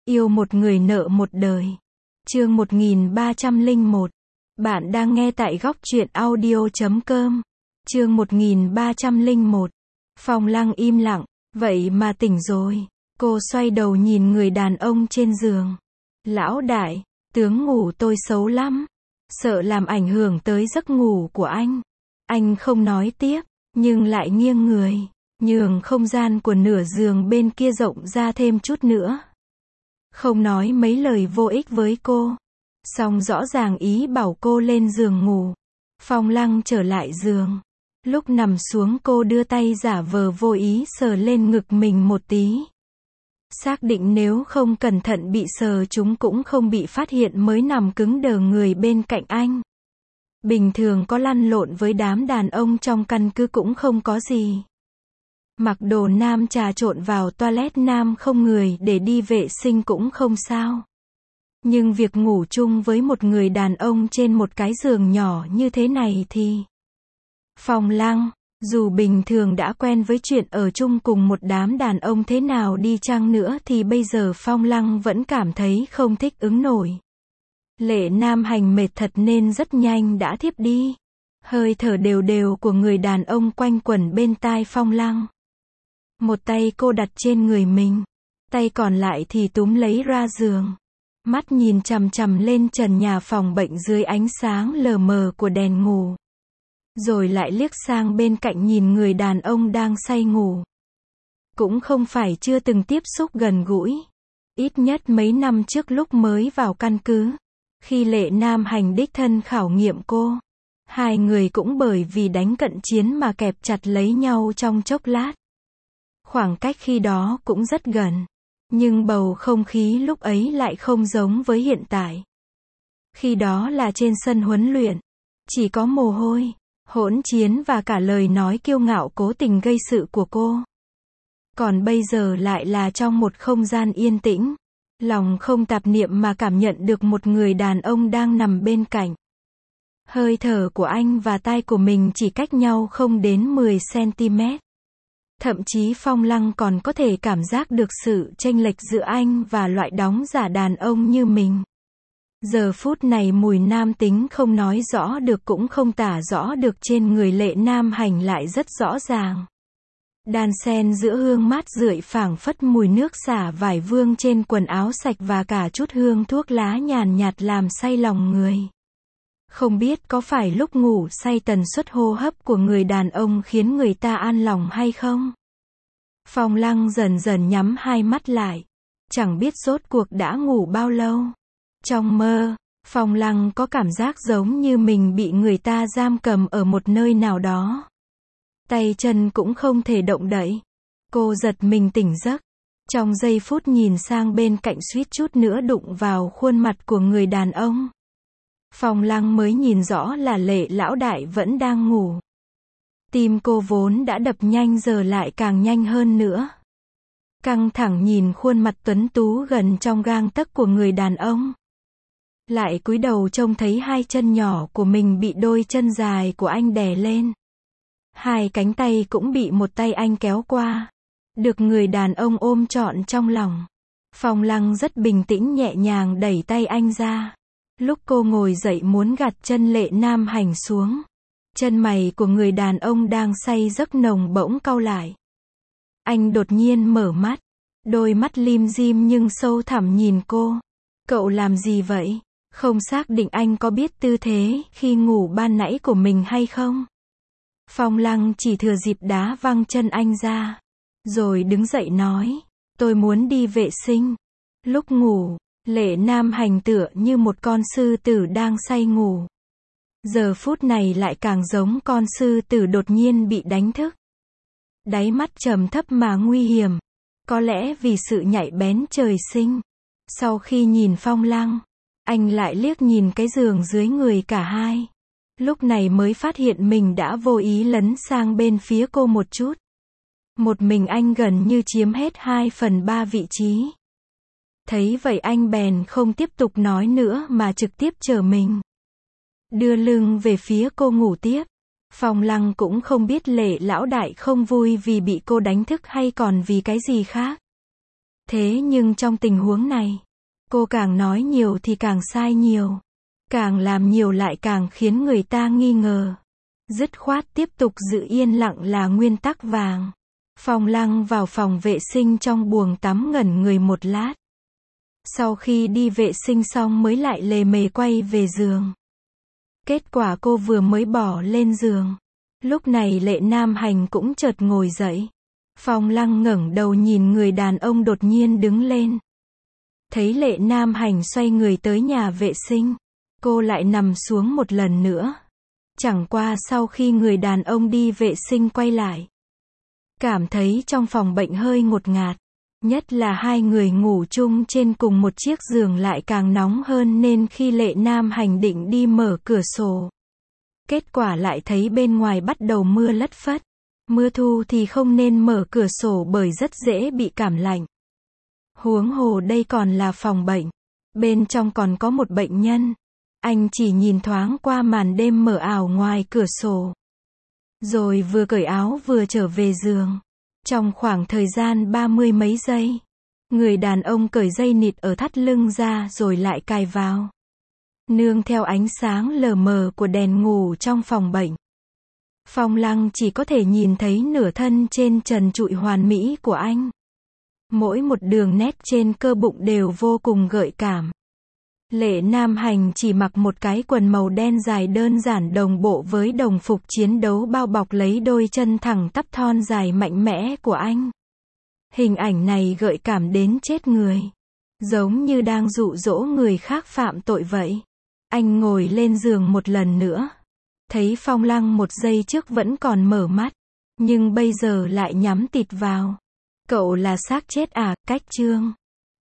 Yêu một người nợ một đời. Chương 1301. Bạn đang nghe tại góc truyện audio.com. Chương 1301. Phong Lăng im lặng, vậy mà tỉnh rồi. Cô xoay đầu nhìn người đàn ông trên giường. Lão đại, tướng ngủ tôi xấu lắm. Sợ làm ảnh hưởng tới giấc ngủ của anh. Anh không nói tiếp, nhưng lại nghiêng người, nhường không gian của nửa giường bên kia rộng ra thêm chút nữa. Không nói mấy lời vô ích với cô. Song rõ ràng ý bảo cô lên giường ngủ. Phong Lăng trở lại giường. Lúc nằm xuống cô đưa tay giả vờ vô ý sờ lên ngực mình một tí. Xác định nếu không cẩn thận bị sờ chúng cũng không bị phát hiện mới nằm cứng đờ người bên cạnh anh. Bình thường có lăn lộn với đám đàn ông trong căn cứ cũng không có gì. Mặc đồ nam trà trộn vào toilet nam không người để đi vệ sinh cũng không sao. Nhưng việc ngủ chung với một người đàn ông trên một cái giường nhỏ như thế này thì... Phong Lăng, dù bình thường đã quen với chuyện ở chung cùng một đám đàn ông thế nào đi chăng nữa thì bây giờ Phong Lăng vẫn cảm thấy không thích ứng nổi. Lệ Nam Hành mệt thật nên rất nhanh đã thiếp đi. Hơi thở đều đều của người đàn ông quanh quẩn bên tai Phong Lăng. Một tay cô đặt trên người mình, tay còn lại thì túm lấy ra giường. Mắt nhìn chằm chằm lên trần nhà phòng bệnh dưới ánh sáng lờ mờ của đèn ngủ. Rồi lại liếc sang bên cạnh nhìn người đàn ông đang say ngủ. Cũng không phải chưa từng tiếp xúc gần gũi. Ít nhất mấy năm trước lúc mới vào căn cứ. Khi Lệ Nam Hành đích thân khảo nghiệm cô. Hai người cũng bởi vì đánh cận chiến mà kẹp chặt lấy nhau trong chốc lát. Khoảng cách khi đó cũng rất gần. Nhưng bầu không khí lúc ấy lại không giống với hiện tại. Khi đó là trên sân huấn luyện. Chỉ có mồ hôi, hỗn chiến và cả lời nói kiêu ngạo cố tình gây sự của cô. Còn bây giờ lại là trong một không gian yên tĩnh. Lòng không tạp niệm mà cảm nhận được một người đàn ông đang nằm bên cạnh. Hơi thở của anh và tai của mình chỉ cách nhau không đến 10 cm. Thậm chí Phong Lăng còn có thể cảm giác được sự chênh lệch giữa anh và loại đóng giả đàn ông như mình. Giờ phút này mùi nam tính không nói rõ được cũng không tả rõ được trên người Lệ Nam Hành lại rất rõ ràng. Đan xen giữa hương mát rượi phảng phất mùi nước xả vải vương trên quần áo sạch và cả chút hương thuốc lá nhàn nhạt làm say lòng người. Không biết có phải lúc ngủ say tần suất hô hấp của người đàn ông khiến người ta an lòng hay không? Phong Lăng dần dần nhắm hai mắt lại. Chẳng biết rốt cuộc đã ngủ bao lâu. Trong mơ, Phong Lăng có cảm giác giống như mình bị người ta giam cầm ở một nơi nào đó. Tay chân cũng không thể động đậy. Cô giật mình tỉnh giấc. Trong giây phút nhìn sang bên cạnh suýt chút nữa đụng vào khuôn mặt của người đàn ông. Phong Lăng mới nhìn rõ là Lệ lão đại vẫn đang ngủ. Tim cô vốn đã đập nhanh giờ lại càng nhanh hơn nữa. Căng thẳng nhìn khuôn mặt tuấn tú gần trong gang tấc của người đàn ông. Lại cúi đầu trông thấy hai chân nhỏ của mình bị đôi chân dài của anh đè lên. Hai cánh tay cũng bị một tay anh kéo qua. Được người đàn ông ôm trọn trong lòng. Phong Lăng rất bình tĩnh nhẹ nhàng đẩy tay anh ra. Lúc cô ngồi dậy muốn gạt chân Lệ Nam Hành xuống. Chân mày của người đàn ông đang say giấc nồng bỗng cau lại. Anh đột nhiên mở mắt. Đôi mắt lim dim nhưng sâu thẳm nhìn cô. Cậu làm gì vậy? Không xác định anh có biết tư thế khi ngủ ban nãy của mình hay không? Phong Lăng chỉ thừa dịp đá văng chân anh ra. Rồi đứng dậy nói. Tôi muốn đi vệ sinh. Lúc ngủ, Lệ Nam Hành tựa như một con sư tử đang say ngủ. Giờ phút này lại càng giống con sư tử đột nhiên bị đánh thức. Đáy mắt trầm thấp mà nguy hiểm. Có lẽ vì sự nhạy bén trời sinh. Sau khi nhìn Phong Lăng, anh lại liếc nhìn cái giường dưới người cả hai. Lúc này mới phát hiện mình đã vô ý lấn sang bên phía cô một chút. Một mình anh gần như chiếm hết 2/3 vị trí. Thấy vậy anh bèn không tiếp tục nói nữa mà trực tiếp chờ mình. Đưa lưng về phía cô ngủ tiếp. Phong Lăng cũng không biết Lệ lão đại không vui vì bị cô đánh thức hay còn vì cái gì khác. Thế nhưng trong tình huống này, cô càng nói nhiều thì càng sai nhiều. Càng làm nhiều lại càng khiến người ta nghi ngờ. Dứt khoát tiếp tục giữ yên lặng là nguyên tắc vàng. Phong Lăng vào phòng vệ sinh trong buồng tắm ngẩn người một lát. Sau khi đi vệ sinh xong mới lại lề mề quay về giường. Kết quả cô vừa mới bỏ lên giường. Lúc này Lệ Nam Hành cũng chợt ngồi dậy. Phong Lăng ngẩng đầu nhìn người đàn ông đột nhiên đứng lên. Thấy Lệ Nam Hành xoay người tới nhà vệ sinh. Cô lại nằm xuống một lần nữa. Chẳng qua sau khi người đàn ông đi vệ sinh quay lại. Cảm thấy trong phòng bệnh hơi ngột ngạt. Nhất là hai người ngủ chung trên cùng một chiếc giường lại càng nóng hơn nên khi Lệ Nam Hành định đi mở cửa sổ. Kết quả lại thấy bên ngoài bắt đầu mưa lất phất. Mưa thu thì không nên mở cửa sổ bởi rất dễ bị cảm lạnh. Huống hồ đây còn là phòng bệnh. Bên trong còn có một bệnh nhân. Anh chỉ nhìn thoáng qua màn đêm mờ ảo ngoài cửa sổ. Rồi vừa cởi áo vừa trở về giường. Trong khoảng thời gian 30 mấy giây, người đàn ông cởi dây nịt ở thắt lưng ra rồi lại cài vào. Nương theo ánh sáng lờ mờ của đèn ngủ trong phòng bệnh. Phong Lăng chỉ có thể nhìn thấy nửa thân trên trần trụi hoàn mỹ của anh. Mỗi một đường nét trên cơ bụng đều vô cùng gợi cảm. Lệ Nam Hành chỉ mặc một cái quần màu đen dài đơn giản đồng bộ với đồng phục chiến đấu bao bọc lấy đôi chân thẳng tắp thon dài mạnh mẽ của anh. Hình ảnh này gợi cảm đến chết người. Giống như đang dụ dỗ người khác phạm tội vậy. Anh ngồi lên giường một lần nữa. Thấy Phong Lăng một giây trước vẫn còn mở mắt. Nhưng bây giờ lại nhắm tịt vào. Cậu là xác chết à, cách chương.